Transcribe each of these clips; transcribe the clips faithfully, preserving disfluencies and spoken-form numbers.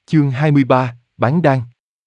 Chương hai mươi ba, bán đan.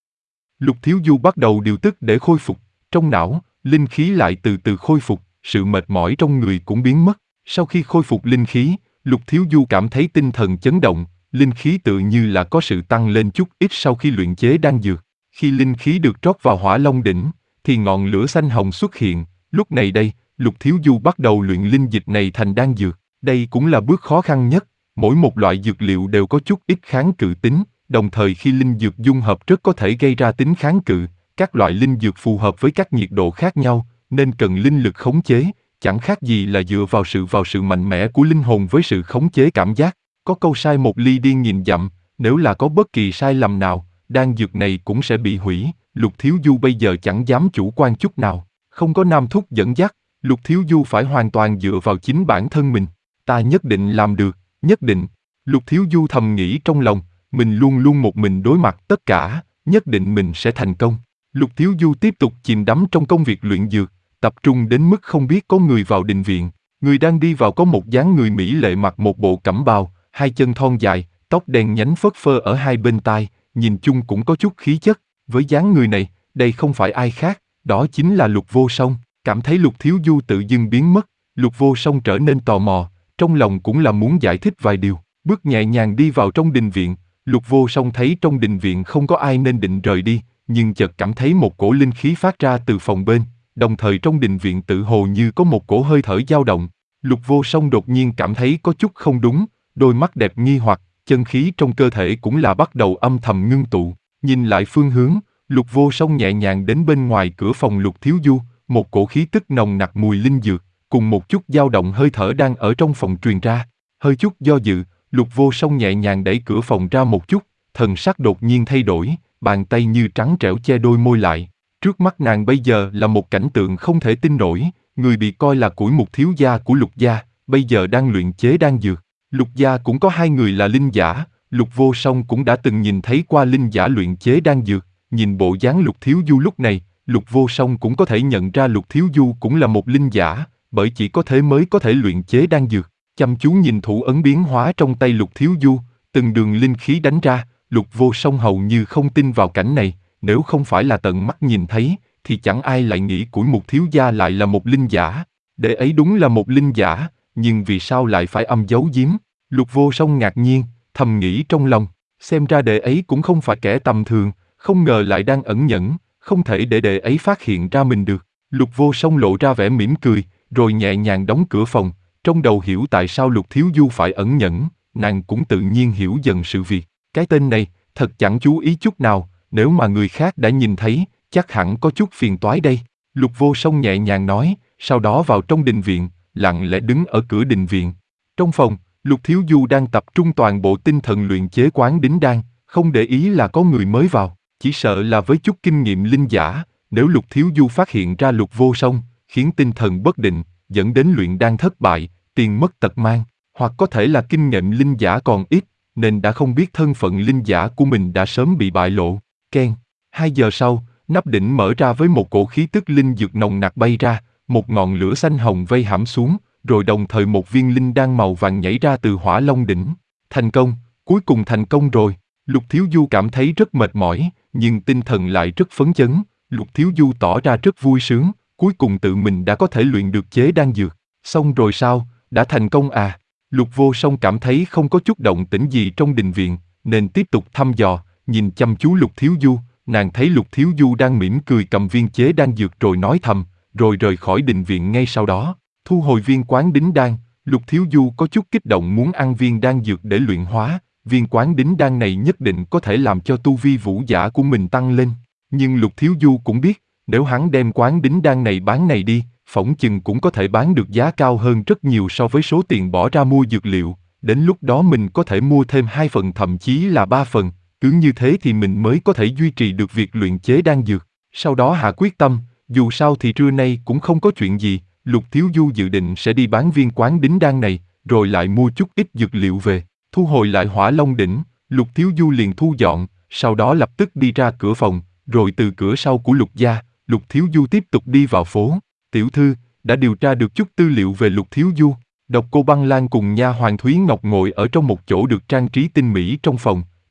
Lục Thiếu Du bắt đầu điều tức để khôi phục, trong não, linh khí lại từ từ khôi phục, sự mệt mỏi trong người cũng biến mất. Sau khi khôi phục linh khí, Lục Thiếu Du cảm thấy tinh thần chấn động, linh khí tự như là có sự tăng lên chút ít sau khi luyện chế đan dược. Khi linh khí được trót vào Hỏa Long đỉnh, thì ngọn lửa xanh hồng xuất hiện, lúc này đây, Lục Thiếu Du bắt đầu luyện linh dịch này thành đan dược. Đây cũng là bước khó khăn nhất, mỗi một loại dược liệu đều có chút ít kháng cự tính. Đồng thời khi linh dược dung hợp rất có thể gây ra tính kháng cự, các loại linh dược phù hợp với các nhiệt độ khác nhau, nên cần linh lực khống chế, chẳng khác gì là dựa vào sự vào sự mạnh mẽ của linh hồn với sự khống chế cảm giác. Có câu sai một ly điên nghìn dặm, nếu là có bất kỳ sai lầm nào, đan dược này cũng sẽ bị hủy. Lục Thiếu Du bây giờ chẳng dám chủ quan chút nào, không có Nam Thúc dẫn dắt, Lục Thiếu Du phải hoàn toàn dựa vào chính bản thân mình. Ta nhất định làm được, nhất định. Lục Thiếu Du thầm nghĩ trong lòng. Mình luôn luôn một mình đối mặt tất cả, nhất định mình sẽ thành công. Lục Thiếu Du tiếp tục chìm đắm trong công việc luyện dược, tập trung đến mức không biết có người vào đình viện. Người đang đi vào có một dáng người mỹ lệ mặc một bộ cẩm bào, hai chân thon dài, tóc đen nhánh phất phơ ở hai bên tai, nhìn chung cũng có chút khí chất. Với dáng người này, đây không phải ai khác, đó chính là Lục Vô Song. Cảm thấy Lục Thiếu Du tự dưng biến mất, Lục Vô Song trở nên tò mò, trong lòng cũng là muốn giải thích vài điều. Bước nhẹ nhàng đi vào trong đình viện. Lục Vô Song thấy trong đình viện không có ai nên định rời đi, nhưng chợt cảm thấy một cổ linh khí phát ra từ phòng bên, đồng thời trong đình viện tự hồ như có một cổ hơi thở dao động. Lục Vô Song đột nhiên cảm thấy có chút không đúng, đôi mắt đẹp nghi hoặc, chân khí trong cơ thể cũng là bắt đầu âm thầm ngưng tụ. Nhìn lại phương hướng, Lục Vô Song nhẹ nhàng đến bên ngoài cửa phòng Lục Thiếu Du, một cổ khí tức nồng nặc mùi linh dược, cùng một chút dao động hơi thở đang ở trong phòng truyền ra. Hơi chút do dự, Lục Vô Song nhẹ nhàng đẩy cửa phòng ra một chút, thần sắc đột nhiên thay đổi, bàn tay như trắng trẻo che đôi môi lại. Trước mắt nàng bây giờ là một cảnh tượng không thể tin nổi, người bị coi là củi mục thiếu gia của Lục gia, bây giờ đang luyện chế đan dược. Lục gia cũng có hai người là linh giả, Lục Vô Song cũng đã từng nhìn thấy qua linh giả luyện chế đan dược, nhìn bộ dáng Lục Thiếu Du lúc này, Lục Vô Song cũng có thể nhận ra Lục Thiếu Du cũng là một linh giả, bởi chỉ có thế mới có thể luyện chế đan dược. Chăm chú nhìn thủ ấn biến hóa trong tay Lục Thiếu Du, từng đường linh khí đánh ra, Lục Vô Song hầu như không tin vào cảnh này, nếu không phải là tận mắt nhìn thấy, thì chẳng ai lại nghĩ củi mục thiếu gia lại là một linh giả. Đệ ấy đúng là một linh giả, nhưng vì sao lại phải âm giấu giếm? Lục Vô Song ngạc nhiên, thầm nghĩ trong lòng, xem ra đệ ấy cũng không phải kẻ tầm thường, không ngờ lại đang ẩn nhẫn, không thể để đệ ấy phát hiện ra mình được. Lục Vô Song lộ ra vẻ mỉm cười, rồi nhẹ nhàng đóng cửa phòng. Trong đầu hiểu tại sao Lục Thiếu Du phải ẩn nhẫn, nàng cũng tự nhiên hiểu dần sự việc. Cái tên này, thật chẳng chú ý chút nào, nếu mà người khác đã nhìn thấy, chắc hẳn có chút phiền toái đây. Lục Vô Song nhẹ nhàng nói, sau đó vào trong đình viện, lặng lẽ đứng ở cửa đình viện. Trong phòng, Lục Thiếu Du đang tập trung toàn bộ tinh thần luyện chế Quán Đính Đan, không để ý là có người mới vào, chỉ sợ là với chút kinh nghiệm linh giả, nếu Lục Thiếu Du phát hiện ra Lục Vô Song, khiến tinh thần bất định, dẫn đến luyện đan thất bại, tiền mất tật mang, hoặc có thể là kinh nghiệm linh giả còn ít, nên đã không biết thân phận linh giả của mình đã sớm bị bại lộ. Keng. Hai giờ sau, nắp đỉnh mở ra với một cổ khí tức linh dược nồng nặc bay ra, một ngọn lửa xanh hồng vây hãm xuống, rồi đồng thời một viên linh đan màu vàng nhảy ra từ Hỏa Long đỉnh. Thành công, cuối cùng thành công rồi. Lục Thiếu Du cảm thấy rất mệt mỏi, nhưng tinh thần lại rất phấn chấn. Lục Thiếu Du tỏ ra rất vui sướng, cuối cùng tự mình đã có thể luyện được chế đan dược. Xong rồi sao? Đã thành công à? Lục Vô Song cảm thấy không có chút động tĩnh gì trong đình viện, nên tiếp tục thăm dò, nhìn chăm chú Lục Thiếu Du, nàng thấy Lục Thiếu Du đang mỉm cười cầm viên chế đan dược rồi nói thầm, rồi rời khỏi đình viện ngay sau đó. Thu hồi viên Quán Đính Đan, Lục Thiếu Du có chút kích động muốn ăn viên đan dược để luyện hóa, viên Quán Đính Đan này nhất định có thể làm cho tu vi vũ giả của mình tăng lên. Nhưng Lục Thiếu Du cũng biết, nếu hắn đem Quán Đính Đan này bán này đi, phỏng chừng cũng có thể bán được giá cao hơn rất nhiều so với số tiền bỏ ra mua dược liệu, đến lúc đó mình có thể mua thêm hai phần thậm chí là ba phần, cứ như thế thì mình mới có thể duy trì được việc luyện chế đan dược. Sau đó hạ quyết tâm, dù sao thì trưa nay cũng không có chuyện gì, Lục Thiếu Du dự định sẽ đi bán viên Quán Đính Đan này, rồi lại mua chút ít dược liệu về, thu hồi lại Hỏa Long đỉnh, Lục Thiếu Du liền thu dọn, sau đó lập tức đi ra cửa phòng, rồi từ cửa sau của Lục gia, Lục Thiếu Du tiếp tục đi vào phố. Tiểu thư, đã điều tra được chút tư liệu về Lục Thiếu Du. Độc Cô Băng Lan cùng nha hoàn Thúy Ngọc ngồi ở trong một chỗ được trang trí tinh mỹ trong phòng,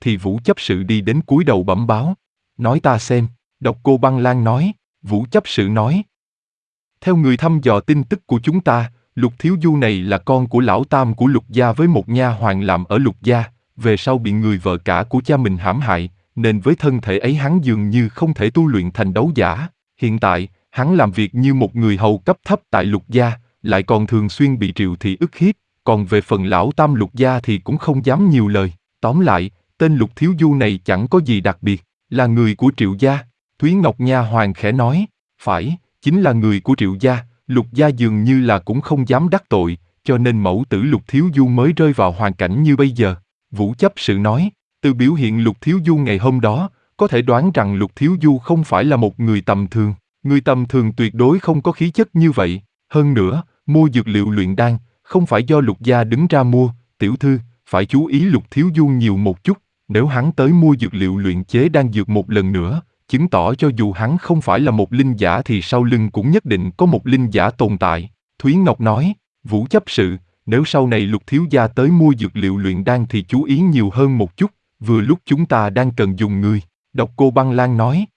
thì Vũ chấp sự đi đến cúi đầu bẩm báo. Nói ta xem, Độc Cô Băng Lan nói. Vũ chấp sự nói. Theo người thăm dò tin tức của chúng ta, Lục Thiếu Du này là con của lão tam của Lục gia với một nha hoàn làm ở Lục gia, về sau bị người vợ cả của cha mình hãm hại, nên với thân thể ấy hắn dường như không thể tu luyện thành đấu giả. Hiện tại, hắn làm việc như một người hầu cấp thấp tại Lục gia, lại còn thường xuyên bị Triệu Thị ức hiếp, còn về phần lão tam Lục gia thì cũng không dám nhiều lời. Tóm lại, tên Lục Thiếu Du này chẳng có gì đặc biệt, là người của Triệu gia. Thúy Ngọc nha hoàn khẽ nói, phải, chính là người của Triệu gia, Lục gia dường như là cũng không dám đắc tội, cho nên mẫu tử Lục Thiếu Du mới rơi vào hoàn cảnh như bây giờ. Vũ chấp sự nói, từ biểu hiện Lục Thiếu Du ngày hôm đó, có thể đoán rằng Lục Thiếu Du không phải là một người tầm thường, người tầm thường tuyệt đối không có khí chất như vậy. Hơn nữa, mua dược liệu luyện đan, không phải do Lục gia đứng ra mua, tiểu thư, phải chú ý Lục Thiếu Du nhiều một chút, nếu hắn tới mua dược liệu luyện chế đan dược một lần nữa, chứng tỏ cho dù hắn không phải là một linh giả thì sau lưng cũng nhất định có một linh giả tồn tại. Thúy Ngọc nói, Vũ chấp sự, nếu sau này Lục thiếu gia tới mua dược liệu luyện đan thì chú ý nhiều hơn một chút, vừa lúc chúng ta đang cần dùng người. Độc Cô Băng Lan nói,